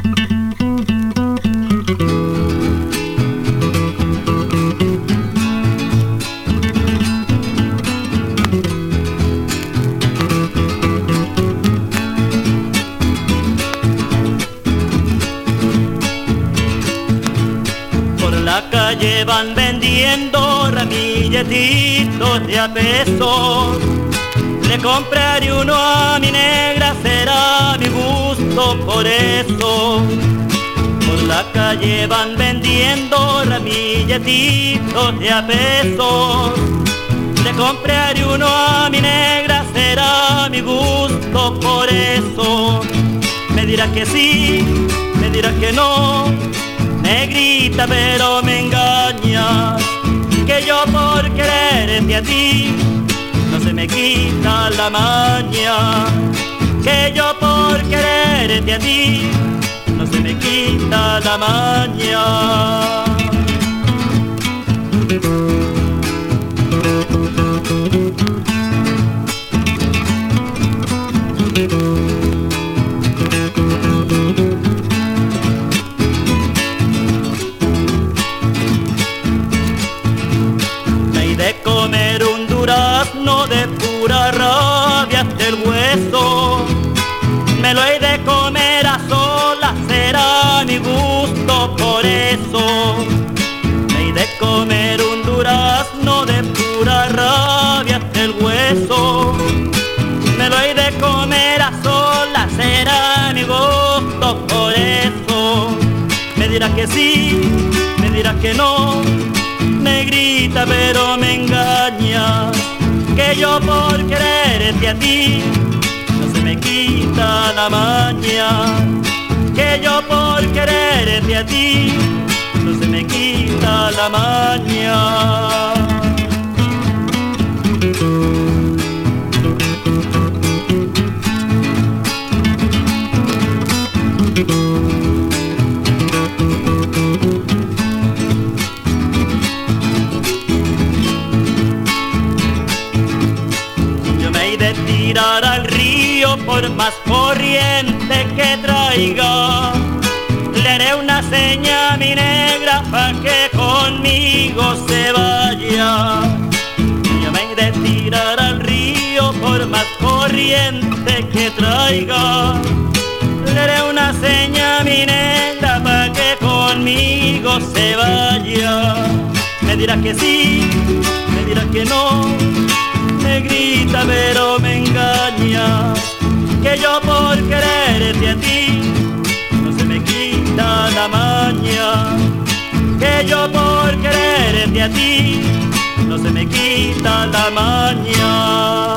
La calle van vendiendo ramilletitos de a peso. Le compraré uno a mi negra, será mi gusto por eso. Por la calle van vendiendo ramilletitos de a peso. Le compraré uno a mi negra, será mi gusto por eso. Me dirá que sí, me dirá que no. Me grita pero me engaña, que yo por quererte a ti no se me quita la maña. Que yo por quererte a ti no se me quita la maña. De comer un durazno de pura rabia hasta el hueso. Me lo he de comer a solas, será mi gusto por eso. Me he de comer un durazno de pura rabia hasta el hueso. Me lo he de comer a solas, será mi gusto por eso. Me dirá que sí, me dirá que no. Me grita pero me engaña, que yo por quererte a ti no se me quita la maña. Que yo por quererte a ti no se me quita la maña. De tirar al río por más corriente que traiga. Le haré una seña a mi negra pa' que conmigo se vaya. Yo me he de tirar al río por más corriente que traiga. Le haré una seña a mi negra pa' que conmigo se vaya. Me dirá que sí, me dirá que no. Me grita pero me engaña, que yo por quererte a ti no se me quita la maña. Que yo por quererte a ti no se me quita la maña.